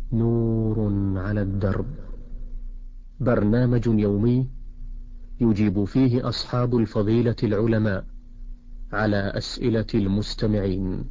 نور على الدرب، برنامج يومي يجيب فيه أصحاب الفضيلة العلماء على أسئلة المستمعين.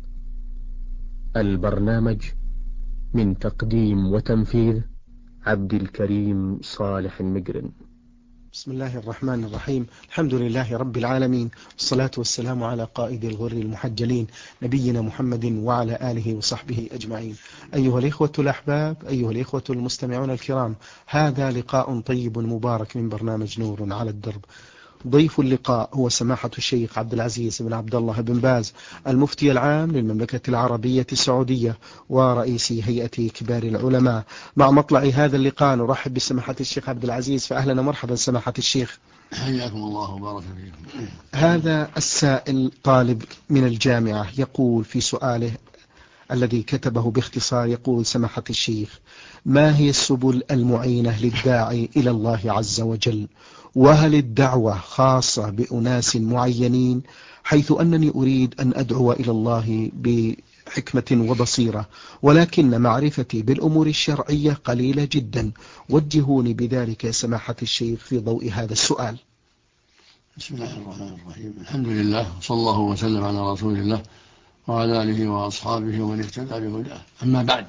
البرنامج من تقديم وتنفيذ عبد الكريم صالح المقرن. بسم الله الرحمن الرحيم. الحمد لله رب العالمين، والصلاة والسلام على قائد الغر المحجلين نبينا محمد وعلى آله وصحبه أجمعين. أيها الإخوة الأحباب، أيها الإخوة المستمعون الكرام، هذا لقاء طيب مبارك من برنامج نور على الدرب. ضيف اللقاء هو سماحة الشيخ عبد العزيز بن عبد الله بن باز، المفتي العام للمملكة العربية السعودية ورئيس هيئة كبار العلماء. مع مطلع هذا اللقاء نرحب بسماحة الشيخ عبد العزيز، فأهلا ومرحبا سماحة الشيخ. حياكم الله وبارك فيكم. هذا السائل طالب من الجامعة يقول في سؤاله الذي كتبه باختصار، يقول: سماحة الشيخ، ما هي السبل المعينة للداعي إلى الله عز وجل؟ وهل الدعوة خاصة بأناس معينين، حيث أنني أريد أن أدعو إلى الله بحكمة وبصيرة، ولكن معرفتي بالأمور الشرعية قليلة جدا، وجهوني بذلك يا سماحة الشيخ في ضوء هذا السؤال. بسم الله الرحمن الرحيم. الحمد لله، صلى الله وسلم على رسول الله وعلى آله وأصحابه ومن اهتدى بهداه. أما بعد،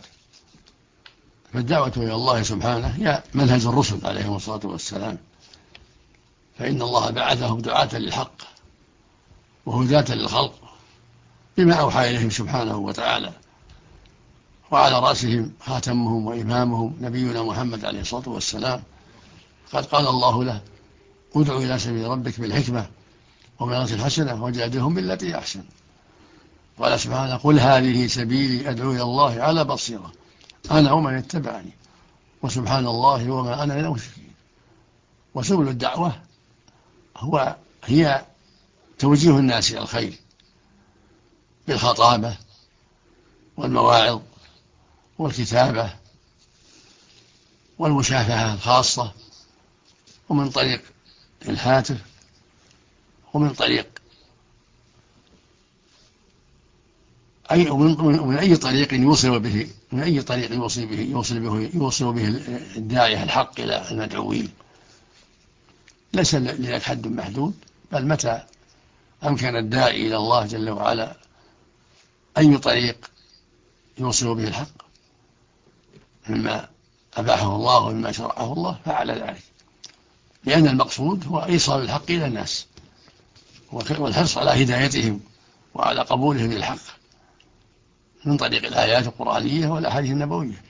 فالدعوة إلى الله سبحانه هي منهج الرسل عليهم الصلاة والسلام، فإن الله بعثهم دعاة للحق وهداة للخلق بما أوحى إليهم سبحانه وتعالى، وعلى رأسهم خاتمهم وإمامهم نبينا محمد عليه الصلاة والسلام. قد قال الله له: ادع إلى سبيل ربك بالحكمة وموعظة الحسنة وجادلهم بالتي أحسن. قال سبحانه: قل هذه سبيلي أدعو إلى الله على بصيرة أنا ومن اتبعني وسبحان الله وما أنا من المشركين. وسبل الدعوة هي توجيه الناس إلى الخير بالخطابة والمواعظ والكتابة والمشافهة الخاصة، ومن طريق الهاتف، ومن طريق من أي طريق يوصل به، من أي طريق يوصل به الداعية الحق إلى المدعوين. ليس لذلك حد محدود، بل متى أمكن الداعي إلى الله جل وعلا أي طريق يوصل به الحق مما أباحه الله ومما شرعه الله فعل ذلك، لأن المقصود هو إيصال الحق إلى الناس والحرص على هدايتهم وعلى قبولهم للحق من طريق الآيات القرآنية والأحاديث النبوية.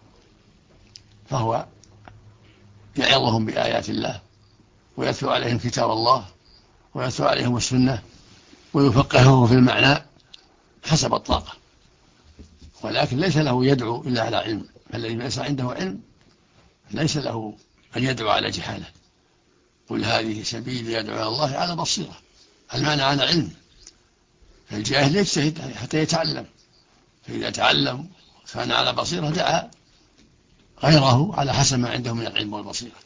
فهو يعظهم بآيات الله ويتلو عليهم كتاب الله ويتلو عليهم السنة ويفقههم في المعنى حسب الطاقة، ولكن ليس له يدعو إلا على علم. فالذي ليس عنده علم ليس له أن يدعو على جهالة. قل هذه سبيلي أدعو إلى الله على بصيرة، المعنى على علم. فالجاهل يجتهد حتى يتعلم، فإذا تعلم كان على بصيرة دعا غيره على حسب ما عنده من العلم والبصيرة.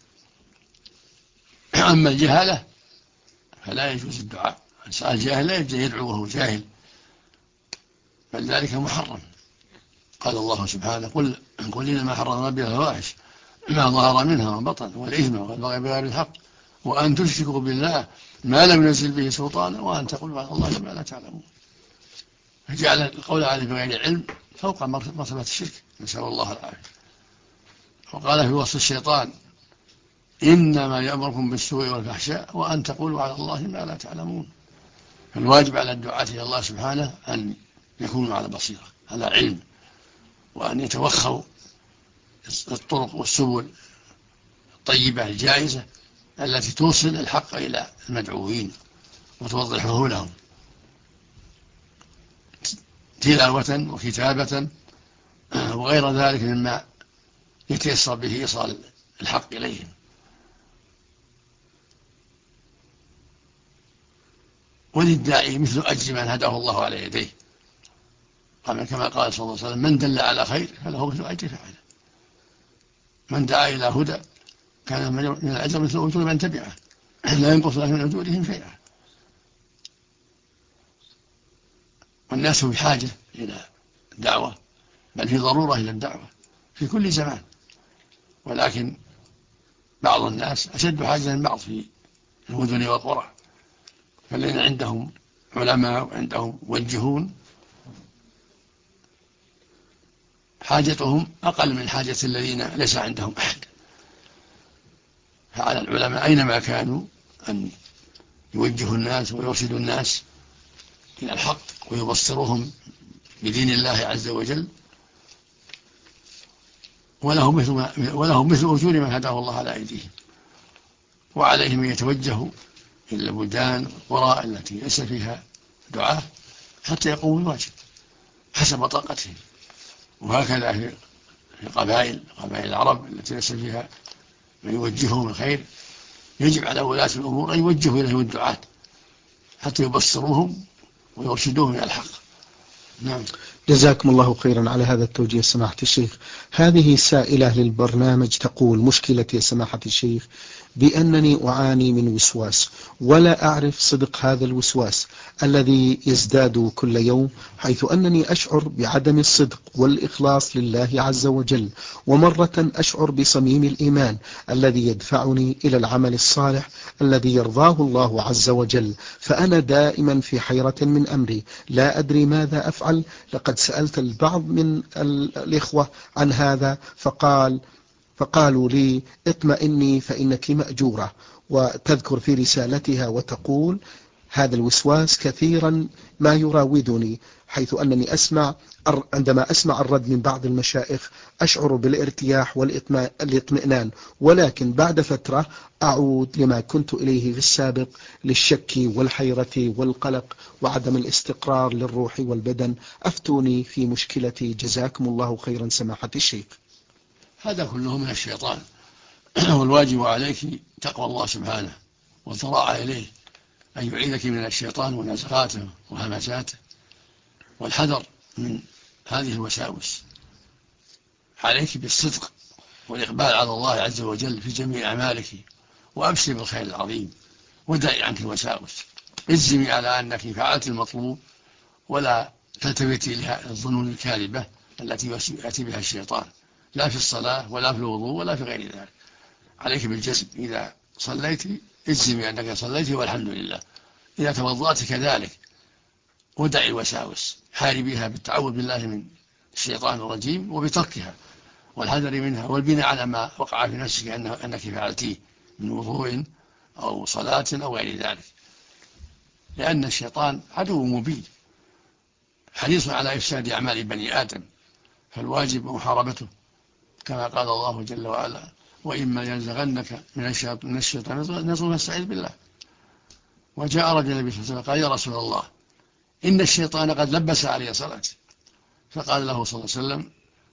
أما الجهالة فلا يجوز الدعاء. الجاهل لا يجوز يدعو وهو جاهل، بل ذلك محرم. قال الله سبحانه: قل إنما حرم ربي الفواحش ما ظهر منها وبطن والإثم والبغي بغير الحق وأن تشركوا بالله ما لم ينزل به سلطانا وأن تقولوا على الله ما لا تعلمون. فجعل القول عليه بغير علم فوق مرتبة الشرك، نسأل الله العافية. وقال في وصف الشيطان: إنما يأمركم بالسوء والفحشاء وأن تقولوا على الله ما لا تعلمون. فالواجب على الدعاة إلى الله سبحانه أن يكونوا على بصيرة، على علم، وأن يتوخوا الطرق والسبل الطيبة الجائزة التي توصل الحق إلى المدعوين وتوضحه لهم تلاوة وكتابة وغير ذلك مما يتيسر به إيصال الحق إليهم. وللداعي مثل أجر من هداه الله على يديه، كما قال صلى الله عليه وسلم: من دل على خير فله مثل أجر فاعله. من دعا إلى هدى كان من الأجر مثل أجور من تبعه لا ينقص له من أجورهم شيئا. والناس بحاجة إلى الدعوة، بل في ضرورة إلى الدعوة، في كل زمان، ولكن بعض الناس أشد حاجة من بعض في المدن والقرى، فالذين عندهم علماء وعندهم موجهون حاجتهم أقل من حاجة الذين ليس عندهم أحد. فعلى العلماء أينما كانوا أن يوجهوا الناس ويرشدوا الناس إلى الحق ويبصروهم بدين الله عز وجل، ولهم مثل أجور من هداه الله على أيديهم. وعليهم أن يتوجهوا إلى البلدان والقرى التي ليس فيها دعاة حتى يقوموا الواجب حسب طاقتهم. وهكذا في قبائل العرب التي ليس فيها من يوجههم الخير، يجب على ولاة الأمور أن يوجهوا إليهم الدعاة حتى يبصروهم ويرشدوهم إلى الحق. نعم. جزاكم الله خيرا على هذا التوجيه سماحة الشيخ. هذه سائلة للبرنامج تقول: مشكلتي يا سماحة الشيخ بأنني أعاني من وسواس، ولا أعرف صدق هذا الوسواس الذي يزداد كل يوم، حيث أنني أشعر بعدم الصدق والإخلاص لله عز وجل، ومرة أشعر بصميم الإيمان الذي يدفعني إلى العمل الصالح الذي يرضاه الله عز وجل. فأنا دائما في حيرة من أمري، لا أدري ماذا أفعل. لقد سألت البعض من الإخوة عن هذا فقالوا لي: اطمئني فإنك مأجورة. وتذكر في رسالتها وتقول: هذا الوسواس كثيرا ما يراودني، حيث أنني عندما أسمع الرد من بعض المشايخ أشعر بالارتياح والاطمئنان، ولكن بعد فترة أعود لما كنت إليه في السابق، للشك والحيرة والقلق وعدم الاستقرار للروح والبدن. أفتوني في مشكلتي جزاكم الله خيرا سماحة الشيخ. هذا كله من الشيطان، والواجب عليك تقوى الله سبحانه والضراعة إليه أن يعيذك من الشيطان ونزغاته وهمساته، والحذر من هذه الوساوس. عليك بالصدق والإقبال على الله عز وجل في جميع أعمالك، وأبشر بالخير العظيم، ودعي عنك الوساوس. اجزمي على أنك فعلت المطلوب، ولا تلتفتي إلى الظنون الكاذبة التي يأتي بها الشيطان، لا في الصلاة ولا في الوضوء ولا في غير ذلك. عليك بالجزم، إذا صليت اجزمي أنك صليت والحمد لله. إذا توضأت كذلك، ودعي الوساوس، حاربيها بالتعوذ بالله من الشيطان الرجيم وبتركها والحذر منها، والبناء على ما وقع في نفسك أنك فعلتيه من وضوء أو صلاة أو غير ذلك، لأن الشيطان عدو مبين حريص على إفساد أعمال بني آدم، فالواجب محاربته، كما قال الله جل وعلا: وإما ينزغنك من الشيطان نزغ فاستعذ بالله. وجاء رجل النبي صلى الله عليه وسلم قال: يا رسول الله، إن الشيطان قد لبس علي صلاتي. فقال له صلى الله عليه وسلم: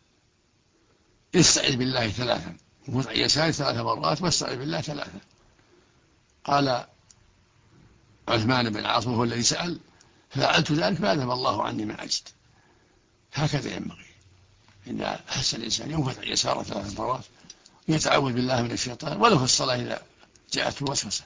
استعذ بالله 3، وفزع يساري 3 مرات، واستعذ بالله 3. قال عثمان بن العاص وهو الذي سأل: فعلت ذلك فأذهب الله عني ما أجد. هكذا ينبغي، إذا أحس الإنسان ينفث يساره 3 مرات، يتعوذ بالله من الشيطان، ولو في الصلاة إذا جاءته الوسوسة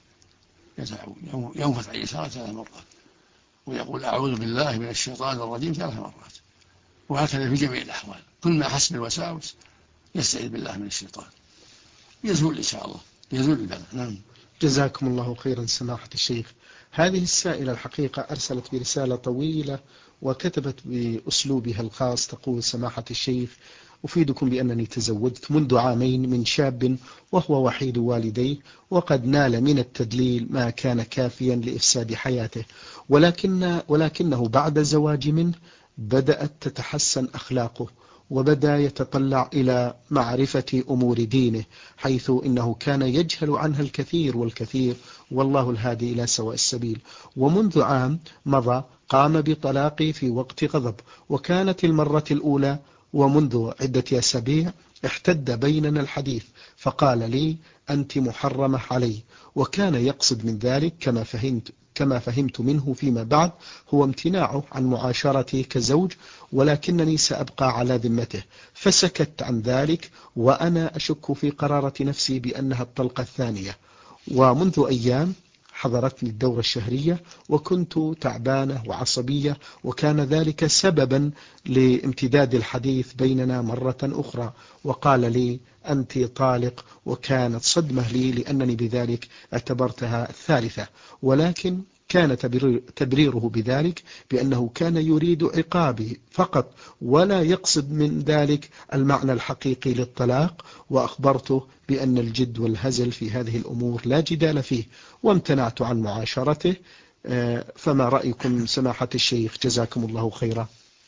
ينفث يساره 3 مرات، ويقول: أعوذ بالله من الشيطان الرجيم 3 مرات. وهكذا في جميع الأحوال، كل ما حس بالوساوس يستعيذ بالله من الشيطان، يزول إن شاء الله، يزول البلاء. نعم. جزاكم الله خيرا سماحة الشيخ. هذه السائلة الحقيقة أرسلت برسالة طويلة وكتبت بأسلوبها الخاص، تقول: سماحة الشيخ، أفيدكم بأنني تزوجت منذ 2 عام من شاب وهو وحيد والديه، وقد نال من التدليل ما كان كافيا لإفساد حياته، ولكنه بعد زواج منه بدأت تتحسن أخلاقه، وبدأ يتطلع إلى معرفة أمور دينه، حيث إنه كان يجهل عنها الكثير والكثير، والله الهادي إلى سواء السبيل. ومنذ عام مضى قام بطلاقي في وقت غضب، وكانت المرة الأولى، ومنذ عدة أسابيع احتد بيننا الحديث، فقال لي: أنت محرمة علي. وكان يقصد من ذلك كما فهمت منه فيما بعد هو امتناعه عن معاشرتي كزوج، ولكنني سأبقى على ذمته. فسكت عن ذلك، وأنا أشك في قرارة نفسي بأنها الطلقة الثانية. ومنذ أيام حضرتني الدورة الشهرية وكنت تعبانة وعصبية، وكان ذلك سببا لامتداد الحديث بيننا مرة أخرى، وقال لي أنت طالق، وكانت صدمة لي لأنني بذلك اعتبرتها الثالثة، ولكن كان تبريره بذلك بأنه كان يريد عقابي فقط ولا يقصد من ذلك المعنى الحقيقي للطلاق، وأخبرته بأن الجد والهزل في هذه الأمور لا جدال فيه، وامتنعت عن معاشرته. فما رأيكم سماحة الشيخ؟ جزاكم الله خيرا.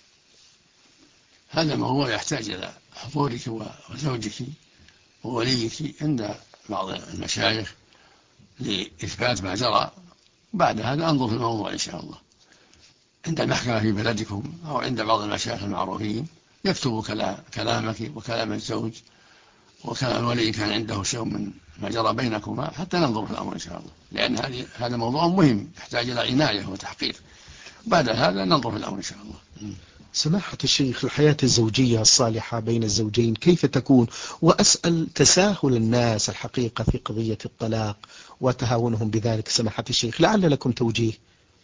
هذا موضوع يحتاج إلى حضورك وزوجك ووليك عند بعض المشايخ لإثبات ما جرى. بعد هذا أنظر في الموضوع إن شاء الله عند المحكمة في بلدكم أو عند بعض المشايخ المعروفين، يكتب كلامك وكلام الزوج وكلام الولي كان عنده شيء من ما جرى بينكما حتى ننظر في الأمر إن شاء الله، لأن هذا موضوع مهم يحتاج إلى عناية وتحقيق. بعد هذا ننظر في الأمر إن شاء الله. سماحة الشيخ، الحياة الزوجية الصالحة بين الزوجين كيف تكون؟ وأسأل تساهل الناس الحقيقة في قضية الطلاق وتهاونهم بذلك سماحة الشيخ، لعل لكم توجيه.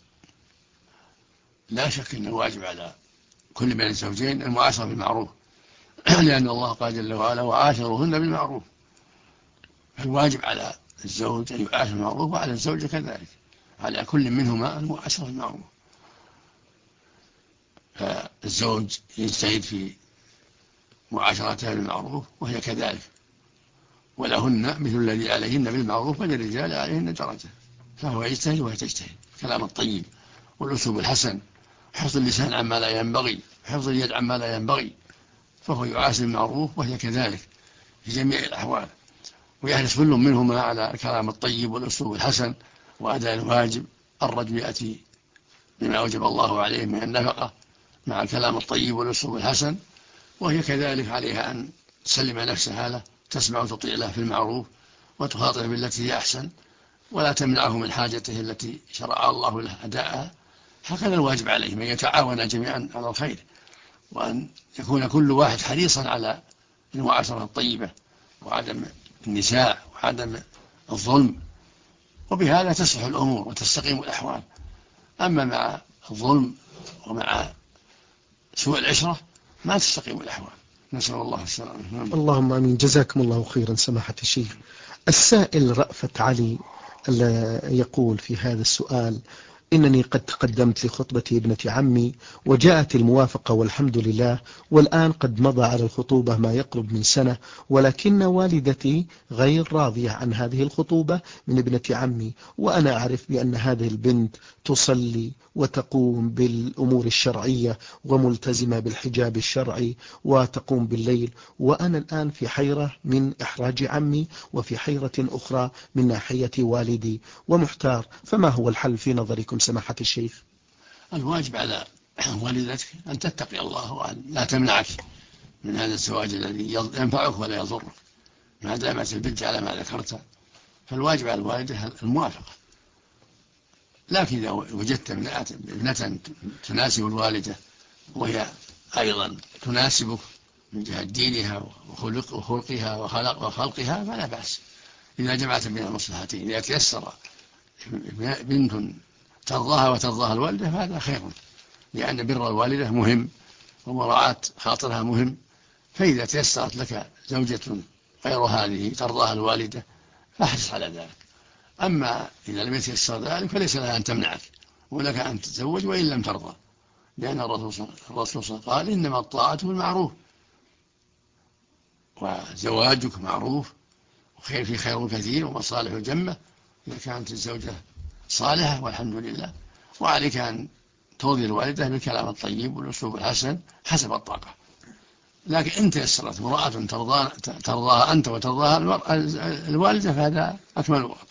لا شك أن الواجب على كل من الزوجين المعاشرة بالمعروف لأن الله قال جل وعلا وعاشروهن بالمعروف، الواجب على الزوج أن يعاشر بالمعروف وعلى الزوجة كذلك، على كل منهما المعاشرة بالمعروف. فالزوج يجتهد في معاشرتها بالمعروف وهي كذلك، ولهن مثل الذي عليهن بالمعروف وللرجال عليهن درجة، فهو يجتهد وهي تجتهد. الكلام الطيب والأسلوب الحسن، حفظ اللسان عما لا ينبغي، حفظ اليد عما لا ينبغي، فهو يعاشر بالمعروف وهي كذلك في جميع الأحوال، ويحرص كل منهما على الكلام الطيب والأسلوب الحسن وأداء الواجب. الرجل يأتي بما أوجب الله عليه من النفقة مع الكلام الطيب والأسلوب الحسن، وهي كذلك عليها أن تسلم نفسها له، تسمع وتطيع له في المعروف وتخاطب بالتي هي أحسن، ولا تمنعه من حاجته التي شرع الله له أداءها. هكذا الواجب عليهم أن يتعاون جميعا على الخير، وأن يكون كل واحد حريصا على المعاشرة الطيبة وعدم النساء وعدم الظلم، وبهذا تصلح الأمور وتستقيم الأحوال. أما مع الظلم ومع سوء العشرة ما تستقيم الأحوال، نسأل الله السلامة. اللهم آمين. جزاكم الله خيرا سماحة الشيخ. السائل رأفت علي يقول في هذا السؤال: إنني قد تقدمت لخطبة ابنة عمي وجاءت الموافقة والحمد لله، والآن قد مضى على الخطوبة ما يقرب من سنة، ولكن والدتي غير راضية عن هذه الخطوبة من ابنة عمي، وأنا أعرف بأن هذه البنت تصلي وتقوم بالأمور الشرعية وملتزمة بالحجاب الشرعي وتقوم بالليل، وأنا الآن في حيرة من إحراج عمي وفي حيرة أخرى من ناحية والدي ومحتار، فما هو الحل في نظركم سماحة الشيخ؟ الواجب على والدتك أن تتقي الله وأن لا تمنعك من هذا الزواج الذي ينفعك ولا يضرك، ما دامت البنت على ما ذكرت، فالواجب على الوالدة الموافقة. لكن إذا وجدت ابنة تناسب الوالدة وهي أيضا تناسبك من جهة دينها وخلقها وخلقها فلا بأس إذا جمعت بين المصلحتين. إذا تيسر بنت ترضاها وترضاها الوالدة فهذا خير، لأن بر الوالدة مهم ومراعاة خاطرها مهم. فإذا تيسرت لك زوجة غير هذه ترضاها الوالدة فاحرص على ذلك. أما إذا لم يتيسر ذلك فليس لها أن تمنعك، ولك أن تتزوج وإن لم ترضى، لأن الرسول صلى الله عليه وسلم قال إنما الطاعة بالمعروف، وزواجك معروف وخير في خير كثير ومصالح جمة إذا كانت الزوجة صالحة والحمد لله. وعليك أن ترضي الوالدة بالكلام الطيب والأسلوب الحسن حسب الطاقة. لكن إن تيسرت امرأة ترضاها أنت وترضاها الوالدة فهذا أكمل وقت.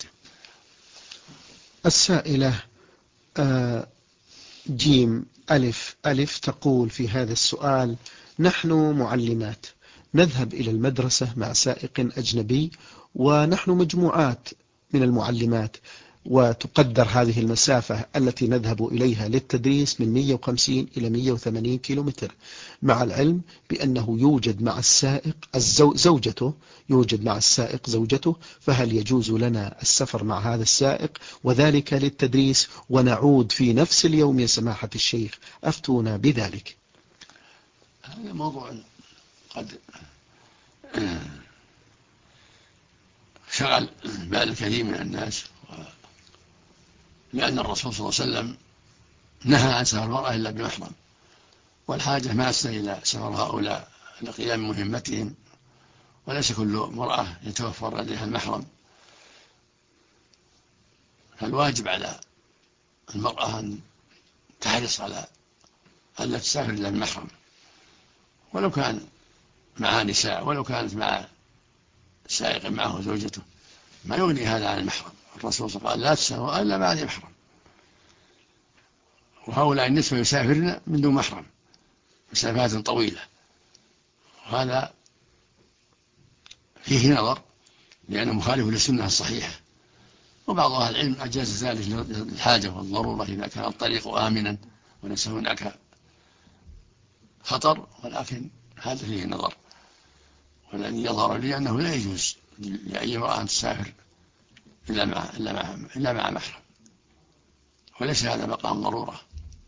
السائلة جيم ألف تقول في هذا السؤال: نحن معلمات نذهب إلى المدرسة مع سائق أجنبي، ونحن مجموعات من المعلمات، وتقدر هذه المسافة التي نذهب إليها للتدريس من 150 إلى 180 كيلومتر، مع العلم بأنه يوجد مع السائق زوجته، يوجد مع السائق زوجته، فهل يجوز لنا السفر مع هذا السائق وذلك للتدريس ونعود في نفس اليوم يا سماحة الشيخ؟ أفتونا بذلك. هذا موضوع قد شغل بال الكثير من الناس، لأن الرسول صلى الله عليه وسلم نهى عن سفر المرأة إلا بمحرم، والحاجة ماسة إلى سفر هؤلاء لقيام مهمتهم، وليس كل مرأة يتوفر لديها المحرم. فالواجب على المرأة أن تحرص على أن لا تسافر إلا بمحرم، ولو كان معها نساء، ولو كانت مع سائق معه زوجته، ما يغني هذا عن المحرم. الرسول صلى الله عليه وسلم قال لا تسافروا إلا مع ذي محرم، وهؤلاء النسوة يسافرن من دون محرم مسافات طويلة، وهذا فيه نظر لأنه مخالف للسنة الصحيحة. وبعض أهل العلم أجاز ذلك للحاجة والضرورة إذا كان الطريق آمنا وليس هناك خطر، ولكن هذا فيه نظر. والذي يظهر لي أنه لا يجوز لأي امرأة أن تسافر إلا مع محرم، وليس هذا مقام ضرورة،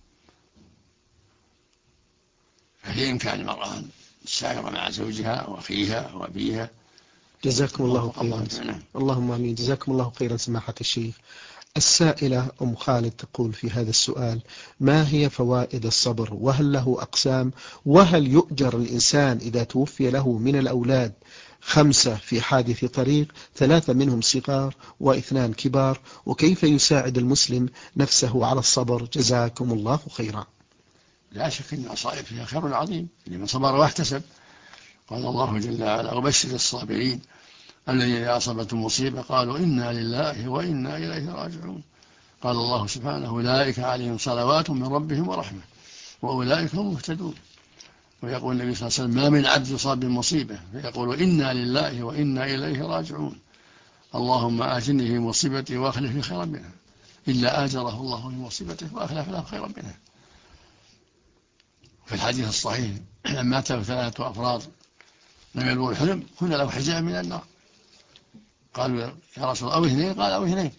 ففي إمكان المرأة أن تسافر مع زوجها وأخيها وأبيها. جزاكم الله خيرا. اللهم آمين. جزاكم الله خيرا سماحة الشيخ. السائلة أم خالد تقول في هذا السؤال: ما هي فوائد الصبر؟ وهل له أقسام؟ وهل يؤجر الإنسان إذا توفي له من الأولاد 5 في حادث طريق، 3 منهم صغار و2 كبار؟ وكيف يساعد المسلم نفسه على الصبر؟ جزاكم الله خيرا. لا شك أن الصائب فيها خير عظيم لمن صبر واحتسب. قال الله جل وعلا: وبشر الصابرين الذين إذا أصابتهم مصيبة قالوا إنا لله وإنا إليه راجعون. قال الله سبحانه: أولئك عليهم صلوات من ربهم ورحمة وأولئك هم مهتدون. ويقول النبي صلى الله عليه وسلم: ما من عبد يصاب بمصيبة فيقول إنا لله وإنا إليه راجعون اللهم آجرني في مصيبتي وأخلف لي خيرا منها إلا آجره الله في مصيبته وأخلف له خيرا منها. في الحديث الصحيح: مات 3 أفراد لم يبلغوا الحلم كن له حجاب من النار. قالوا: يا رسول الله أو 2؟ قال: أو 2.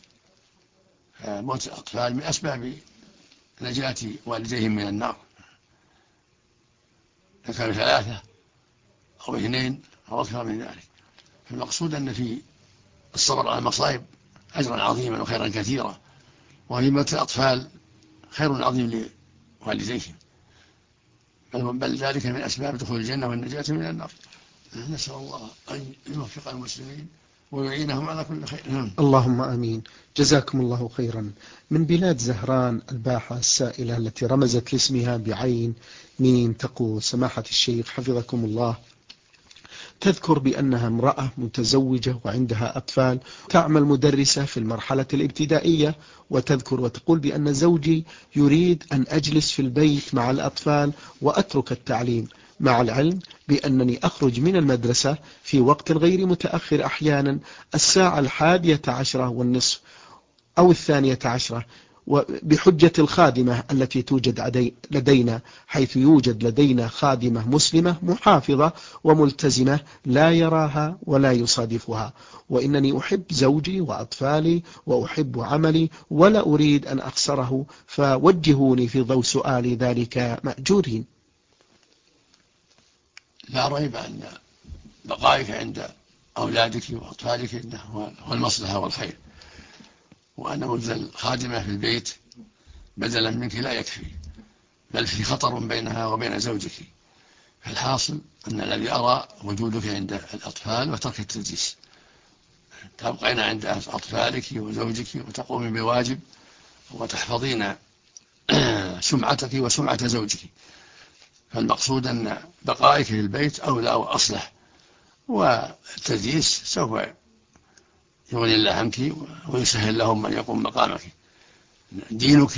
موت الأطفال من أسباب نجاة والديهم من النار، إذا كانوا 3 أو 2 أو أكثر من ذلك. فالمقصود أن في الصبر على المصائب أجرا عظيما وخيرا كثيرا، وفي موت الأطفال خير عظيم لوالديهم، بل ذلك من أسباب دخول الجنة والنجاة من النار. نسأل الله أن يوفق المسلمين ويعينهم على كل خير. اللهم آمين. جزاكم الله خيرا. من بلاد زهران الباحة السائلة التي رمزت لاسمها بعين ميم تقول: سماحة الشيخ حفظكم الله، تذكر بأنها امرأة متزوجة وعندها أطفال، تعمل مدرسة في المرحلة الابتدائية، وتذكر وتقول بأن زوجي يريد أن أجلس في البيت مع الأطفال وأترك التعليم، مع العلم بأنني أخرج من المدرسة في وقت غير متأخر، أحيانا 11:30 أو 12، وبحجة الخادمة التي توجد لدينا، حيث يوجد لدينا خادمة مسلمة محافظة وملتزمة لا يراها ولا يصادفها، وإنني أحب زوجي وأطفالي وأحب عملي ولا أريد أن أخسره، فوجهوني في ضوء سؤالي ذلك مأجورين. لا ريب أن بقائك عند أولادك وأطفالك هو المصلحة والخير، وأن وجود الخادمة في البيت بدلا منك لا يكفي، بل في خطر بينها وبين زوجك. فالحاصل أن الذي أرى وجودك عند الأطفال وترك التدريس، تبقين عند أطفالك وزوجك وتقومين بواجب وتحفظين سمعتك وسمعة زوجك. فالمقصود أن بقائك في البيت أولى وأصلح، والتدريس سوف يغني الله عنك ويسهل لهم من يقوم مقامك. دينك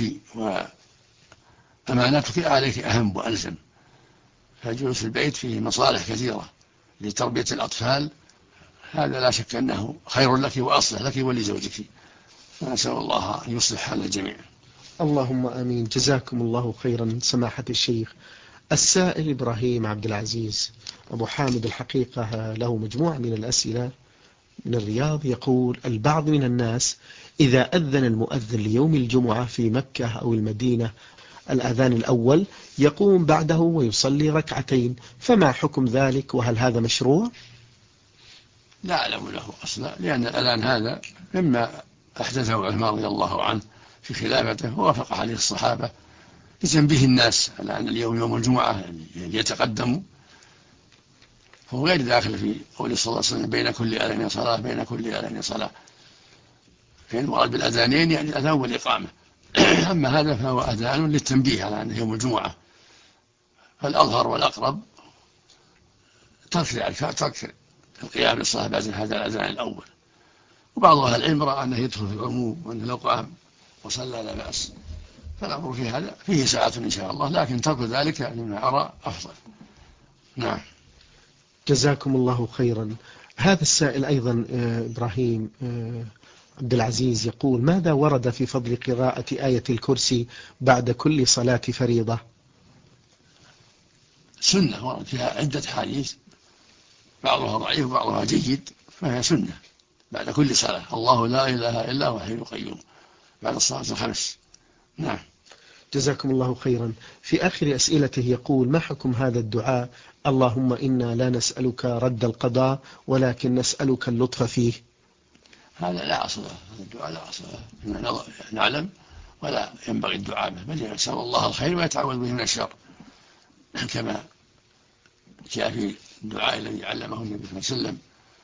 وأمانتك عليك أهم وألزم، فالجلوس في البيت فيه مصالح كثيرة لتربية الأطفال، هذا لا شك أنه خير لك وأصلح لك ولزوجك. نسأل الله أن يصلح حال الجميع. اللهم آمين. جزاكم الله خيرا سماحة الشيخ. السائل إبراهيم عبد العزيز أبو حامد الحقيقة له مجموعة من الأسئلة من الرياض، يقول: البعض من الناس إذا أذن المؤذن ليوم الجمعة في مكة أو المدينة الأذان الأول يقوم بعده ويصلي ركعتين، فما حكم ذلك وهل هذا مشروع؟ لا أعلم له أصلا، لأن الأذان هذا مما أحدثه عثمان رضي الله عنه في خلافته ووافق عليه الصحابة لتنبيه الناس على أن اليوم يوم الجمعة يتقدموا، فهو غير داخل في قول صلى الله عليه وسلم بين كل أذان صلاة بين كل أذان صلاة، فإن المراد بالأذانين يعني الأذان والإقامة. أما هذا فهو أذان للتنبيه على أنه يوم الجمعة، فالأظهر والأقرب ترك القيام للصلاة بعد هذا الأذان الأول، وبعض أهل العلم رأى أنه يدخل في العموم وأنه لو قام وصلى لا بأس، فالأمر في هذا فيه ساعة إن شاء الله، لكن ترك ذلك لما أرى أفضل. نعم. جزاكم الله خيرا. هذا السائل أيضا إبراهيم عبد العزيز يقول: ماذا ورد في فضل قراءة آية الكرسي بعد كل صلاة فريضة؟ سنة ورد فيها عدة حديث، بعضها ضعيف وبعضها جيد، فهي سنة بعد كل صلاة: الله لا إله إلا هو الحي القيوم، بعد الصلاة الخمس. نعم. جزاكم الله خيرا. في آخر أسئلته يقول: ما حكم هذا الدعاء: اللهم إنا لا نسألك رد القضاء ولكن نسألك اللطف فيه؟ هذا لا أصل له، هذا الدعاء لا أصل له، نعلم ولا ينبغي الدعاء به، بل يسأل الله الخير ويتعوذ به من الشر، كما جاء في الدعاء الذي علمه النبي صلى الله عليه وسلم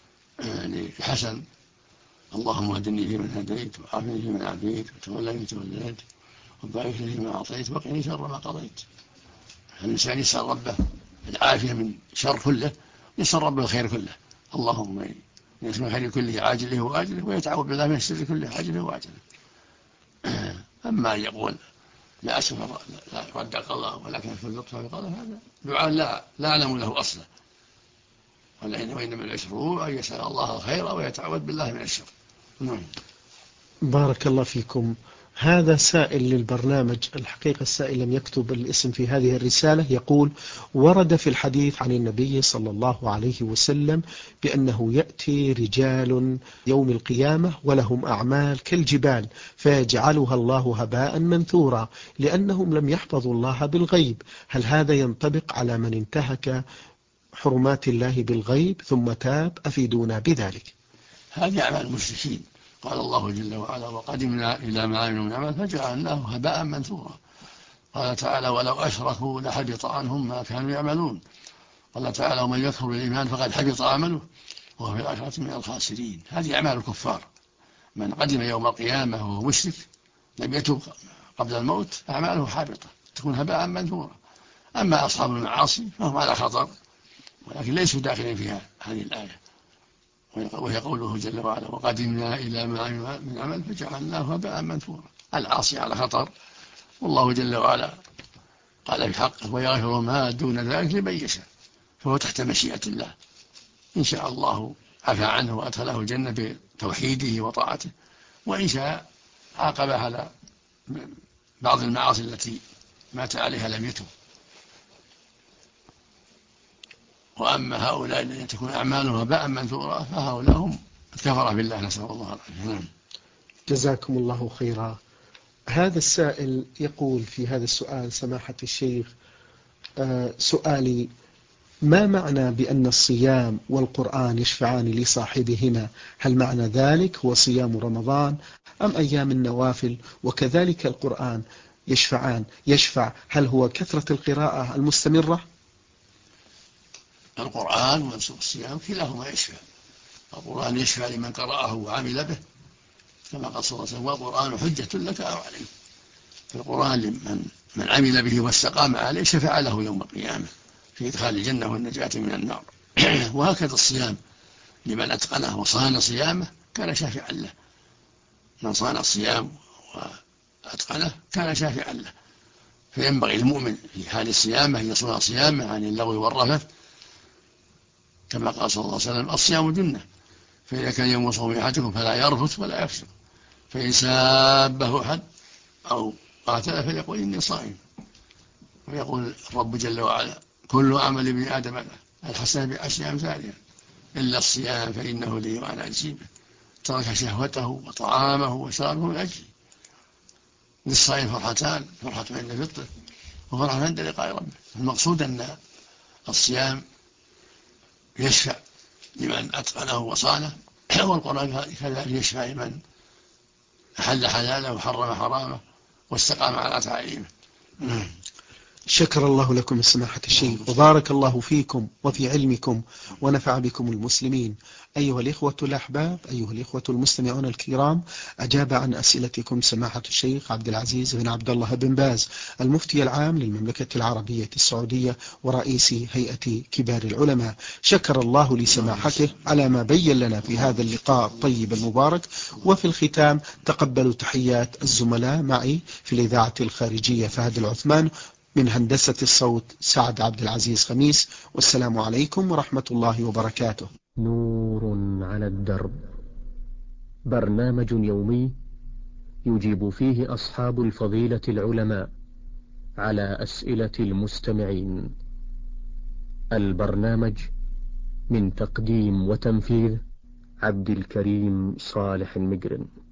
لحسن: اللهم اهدني فيمن هديت وعافني فيمن عافيت وتولني توليت وبارك لي فيما أعطيت وقني شر ما قضيت. الإنسان يسأل ربه العافية من شر كله، يسأل ربه الخير كله، اللهم يسمع الخير كله عاجله وآجله، ويتعوذ بالله من الشر كله عاجله وآجله. أما أن يقول لا أسف لا رد القضاء ولكن في اللطف بالقضاء، هذا دعاء لا أعلم له أصلا، وإنما المشروع أن يسأل الله الخير ويتعوذ بالله من الشر. نعم. بارك الله فيكم. هذا سائل للبرنامج، الحقيقة السائل لم يكتب الاسم في هذه الرسالة، يقول: ورد في الحديث عن النبي صلى الله عليه وسلم بأنه يأتي رجال يوم القيامة ولهم أعمال كالجبال فيجعلها الله هباء منثورا لأنهم لم يحفظوا الله بالغيب، هل هذا ينطبق على من انتهك حرمات الله بالغيب ثم تاب؟ أفيدونا بذلك. هذه أعمال المشركين، قال الله جل وعلا: وقدمنا إلى ما عملوا من عمل فجعلناه هباء منثورا. قال تعالى: ولو أشركوا لحبط عنهم ما كانوا يعملون. قال تعالى: ومن يكفر بالإيمان فقد حبط عمله وهو في الآخرة من الخاسرين. هذه أعمال الكفار، من قدم يوم القيامة وهو مشرك لم يتب قبل الموت أعماله حابطة تكون هباء منثورا. أما أصحاب المعاصي فهم على خطر ولكن ليسوا داخلين فيها هذه الآية، وهي قوله جل وعلا: وقدمنا إلى ما عملوا من عمل فجعلناه هباء منثورا. العاصي على خطر، والله جل وعلا قال في حقه: ويغفر ما دون ذلك لمن يشاء، فهو تحت مشيئة الله، إن شاء الله عفى عنه وأدخله الجنة بتوحيده وطاعته، وإن شاء عاقب على بعض المعاصي التي مات عليها لم يتب. وأما هؤلاء الذين تكون أعمالهم هباء منثورا فهؤلاء هم الكفرة بالله، نسأل الله العافية. نعم. جزاكم الله خيرا. هذا السائل يقول في هذا السؤال: سماحة الشيخ، سؤالي: ما معنى بأن الصيام والقرآن يشفعان لصاحبهما؟ هل معنى ذلك هو صيام رمضان أم أيام النوافل؟ وكذلك القرآن يشفع هل هو كثرة القراءة المستمرة؟ القرآن والصيام كلاهما يشفع. القرآن يشفع لمن قرأه وعمل به، كما قال صلى الله عليه وسلم: والقرآن حجة لك أو عليك. القرآن من عمل به واستقام عليه شفع له يوم القيامة في إدخال الجنة والنجاة من النار. وهكذا الصيام لمن أتقنه وصان صيامه كان شافعا له، من صان الصيام وأتقنه كان شافعا له. فينبغي المؤمن في حال الصيام أن يصون صيامه عن اللغو والرفث، كما قال صلى الله عليه وسلم: الصيام جنة، فإذا كان يوم صوم أحدكم فلا يرفث ولا يفسق فإن سابه أحد أو قاتله فليقول إني صائم. ويقول الرب جل وعلا كل عمل ابن آدم الحسنة بعشر أمثالها إلا الصيام فإنه لي وأنا أجزي به. ترك شهوته وطعامه وشرابه من أجلي. للصائم فرحتان، فرحة عند فطره وفرحة عند لقاء ربه. المقصود أن الصيام يشفع لمن أتقنه وصانه، والقرآن كذلك يشفع لمن أحل حلاله وحرم حرامه واستقام على تعاليمه. شكر الله لكم سماحة الشيخ وبارك الله فيكم وفي علمكم ونفع بكم المسلمين. أيها الإخوة الأحباب، أيها الإخوة المستمعون الكرام، أجاب عن أسئلتكم سماحة الشيخ عبد العزيز بن عبد الله بن باز المفتي العام للمملكة العربية السعودية ورئيس هيئة كبار العلماء. شكر الله لسماحته على ما بين لنا في هذا اللقاء الطيب المبارك. وفي الختام تقبلوا تحيات الزملاء معي في الإذاعة الخارجية فهد العثمان، من هندسة الصوت سعد عبد العزيز خميس، والسلام عليكم ورحمة الله وبركاته. نور على الدرب، برنامج يومي يجيب فيه أصحاب الفضيلة العلماء على أسئلة المستمعين. البرنامج من تقديم وتنفيذ عبد الكريم صالح المقرن.